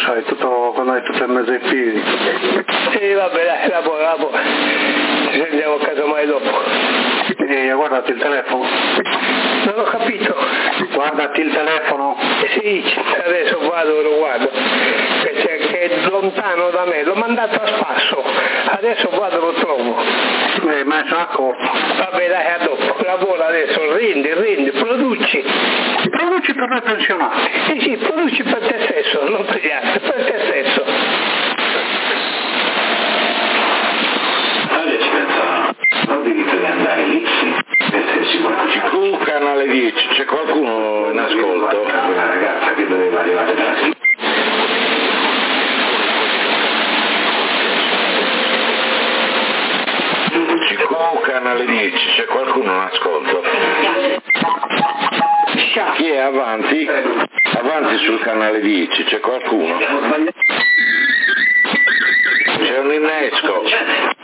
hai tutto, quando hai tutto in mezzo ai piedi. Sì, vabbè, dai, lavoro. Ci sentiamo casomai dopo. Guardati il telefono. Non ho capito. Guardati il telefono. Sì, adesso lo guardo, perché è lontano da me, l'ho mandato a spasso, adesso lo trovo. Ma sono accorto. Vabbè, dai, a dopo, lavora adesso, rendi, produci. Produci per noi pensionati. Sì, produci per te stesso, non per gli altri, per te stesso. Ci pensa, non diritto di andare lì, sì. CQ canale 10, c'è qualcuno in ascolto? Una ragazza che doveva arrivare da sì. CQ canale 10, c'è qualcuno in ascolto? Chi è avanti? Avanti sul canale 10, c'è qualcuno? C'è un innesco.